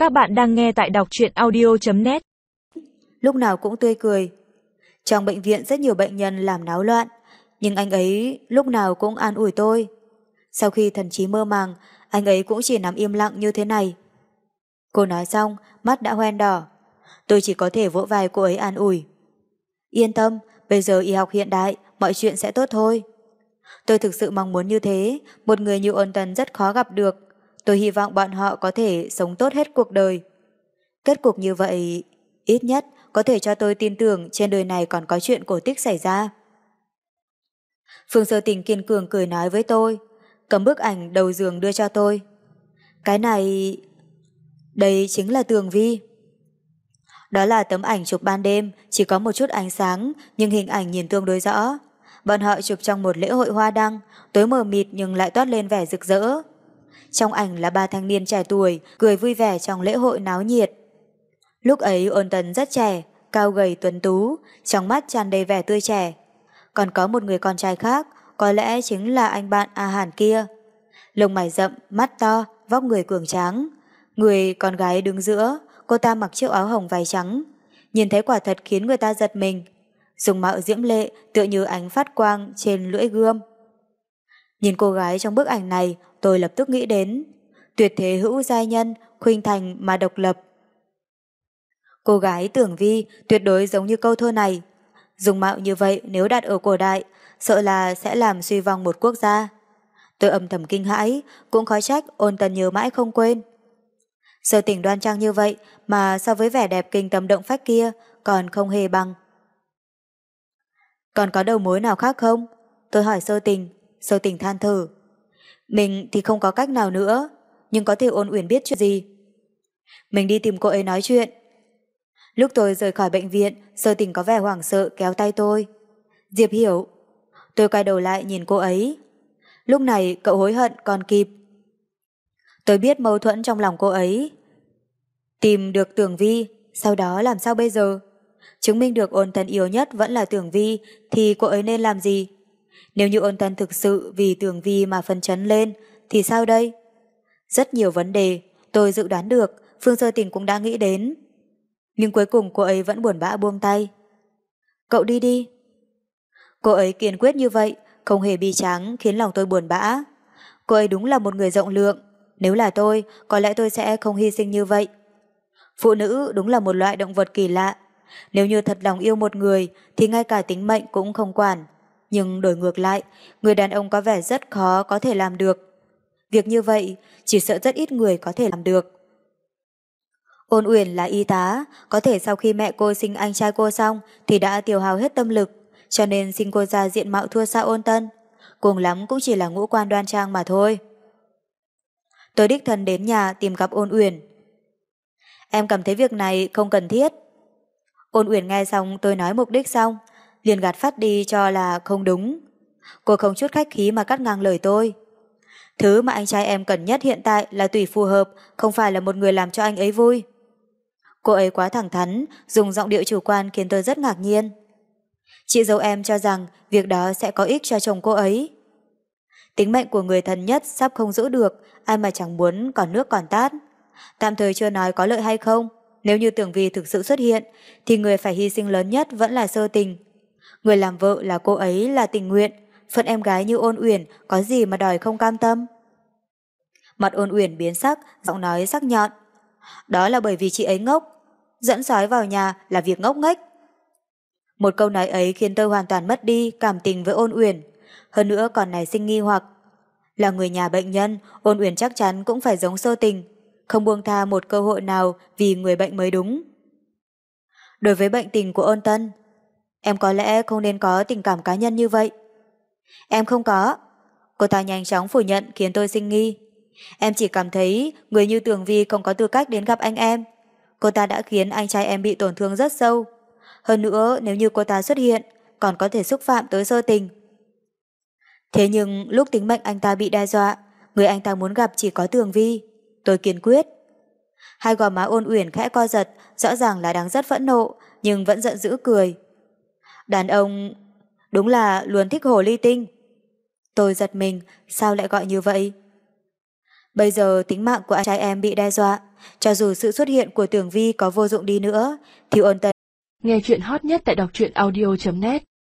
Các bạn đang nghe tại đọc truyện audio.net. Lúc nào cũng tươi cười. Trong bệnh viện rất nhiều bệnh nhân làm náo loạn, nhưng anh ấy lúc nào cũng an ủi tôi. Sau khi thần trí mơ màng, anh ấy cũng chỉ nằm im lặng như thế này. Cô nói xong, mắt đã hoen đỏ. Tôi chỉ có thể vỗ vai cô ấy an ủi. Yên tâm, bây giờ y học hiện đại, mọi chuyện sẽ tốt thôi. Tôi thực sự mong muốn như thế, một người như Ôn Tần rất khó gặp được. Tôi hy vọng bọn họ có thể sống tốt hết cuộc đời. Kết cục như vậy, ít nhất có thể cho tôi tin tưởng trên đời này còn có chuyện cổ tích xảy ra. Phương Sơ Tình kiên cường cười nói với tôi, cầm bức ảnh đầu giường đưa cho tôi. Cái này... đây chính là Tường Vi. Đó là tấm ảnh chụp ban đêm, chỉ có một chút ánh sáng, nhưng hình ảnh nhìn tương đối rõ. Bọn họ chụp trong một lễ hội hoa đăng, tối mờ mịt nhưng lại toát lên vẻ rực rỡ. Trong ảnh là ba thanh niên trẻ tuổi, cười vui vẻ trong lễ hội náo nhiệt. Lúc ấy Ôn Tần rất trẻ, cao gầy tuấn tú, trong mắt tràn đầy vẻ tươi trẻ. Còn có một người con trai khác, có lẽ chính là anh bạn A Hàn kia. Lông mày rậm, mắt to, vóc người cường tráng. Người con gái đứng giữa, cô ta mặc chiếc áo hồng váy trắng. Nhìn thấy quả thật khiến người ta giật mình. Dung mạo diễm lệ tựa như ánh phát quang trên lưỡi gươm. Nhìn cô gái trong bức ảnh này, tôi lập tức nghĩ đến tuyệt thế hữu giai nhân, khuynh thành mà độc lập. Cô gái Tưởng Vi tuyệt đối giống như câu thơ này. Dung mạo như vậy nếu đặt ở cổ đại, sợ là sẽ làm suy vong một quốc gia. Tôi âm thầm kinh hãi, cũng khó trách Ôn Tần nhớ mãi không quên. Sơ Tình đoan trang như vậy mà so với vẻ đẹp kinh tâm động phách kia còn không hề bằng. Còn có đầu mối nào khác không? Tôi hỏi Sơ Tình than thở. Mình thì không có cách nào nữa, nhưng có thể Ôn Uyển biết chuyện gì. Mình đi tìm cô ấy nói chuyện. Lúc tôi rời khỏi bệnh viện, Sơ Tình có vẻ hoảng sợ kéo tay tôi. Diệp Hiểu. Tôi quay đầu lại nhìn cô ấy. Lúc này cậu hối hận còn kịp. Tôi biết mâu thuẫn trong lòng cô ấy. Tìm được Tưởng Vi, sau đó làm sao bây giờ? Chứng minh được Ôn Tần yêu nhất vẫn là Tưởng Vi thì cô ấy nên làm gì? Nếu như Ôn Tần thực sự vì Tưởng Vi mà phấn chấn lên thì sao đây? Rất nhiều vấn đề tôi dự đoán được, Phương Sơ Tình cũng đã nghĩ đến. Nhưng cuối cùng cô ấy vẫn buồn bã buông tay. Cậu đi đi. Cô ấy kiên quyết như vậy, không hề bi tráng khiến lòng tôi buồn bã. Cô ấy đúng là một người rộng lượng. Nếu là tôi, có lẽ tôi sẽ không hy sinh như vậy. Phụ nữ đúng là một loại động vật kỳ lạ. Nếu như thật lòng yêu một người thì ngay cả tính mệnh cũng không quản. Nhưng đổi ngược lại, người đàn ông có vẻ rất khó có thể làm được. Việc như vậy chỉ sợ rất ít người có thể làm được. Ôn Uyển là y tá, có thể sau khi mẹ cô sinh anh trai cô xong thì đã tiêu hao hết tâm lực, cho nên sinh cô ra diện mạo thua xa Ôn Tân. Cùng lắm cũng chỉ là ngũ quan đoan trang mà thôi. Tôi đích thân đến nhà tìm gặp Ôn Uyển. Em cảm thấy việc này không cần thiết. Ôn Uyển nghe xong tôi nói mục đích xong, liền gạt phát đi cho là không đúng. Cô không chút khách khí mà cắt ngang lời tôi. Thứ mà anh trai em cần nhất hiện tại là tùy phù hợp, không phải là một người làm cho anh ấy vui. Cô ấy quá thẳng thắn, dùng giọng điệu chủ quan khiến tôi rất ngạc nhiên. Chị dâu em cho rằng việc đó sẽ có ích cho chồng cô ấy. Tính mệnh của người thân nhất sắp không giữ được, ai mà chẳng muốn còn nước còn tát. Tạm thời chưa nói có lợi hay không, nếu như Tưởng Vi thực sự xuất hiện, thì người phải hy sinh lớn nhất vẫn là Sơ Tình. Người làm vợ là cô ấy là tình nguyện, phận em gái như Ôn Uyển có gì mà đòi không cam tâm. Mặt Ôn Uyển biến sắc, giọng nói sắc nhọn. Đó là bởi vì chị ấy ngốc, dẫn sói vào nhà là việc ngốc nghếch. Một câu nói ấy khiến tôi hoàn toàn mất đi cảm tình với Ôn Uyển, hơn nữa còn nảy sinh nghi hoặc. Là người nhà bệnh nhân, Ôn Uyển chắc chắn cũng phải giống Sơ Tình, không buông tha một cơ hội nào vì người bệnh mới đúng. Đối với bệnh tình của Ôn Tân, em có lẽ không nên có tình cảm cá nhân như vậy. Em không có. Cô ta nhanh chóng phủ nhận khiến tôi sinh nghi. Em chỉ cảm thấy người như Tường Vi không có tư cách đến gặp anh em. Cô ta đã khiến anh trai em bị tổn thương rất sâu. Hơn nữa nếu như cô ta xuất hiện còn có thể xúc phạm tới Sơ Tình. Thế nhưng lúc tính mệnh anh ta bị đe dọa, người anh ta muốn gặp chỉ có Tường Vi. Tôi kiên quyết. Hai gò má Ôn Uyển khẽ co giật, rõ ràng là đang rất phẫn nộ, nhưng vẫn giận dữ cười. Đàn ông đúng là luôn thích hồ ly tinh. Tôi giật mình, sao lại gọi như vậy? Bây giờ tính mạng của anh trai em bị đe dọa, cho dù sự xuất hiện của Tưởng Vi có vô dụng đi nữa, thì ôn tần. Nghe chuyện hot nhất tại đọc truyện audio.net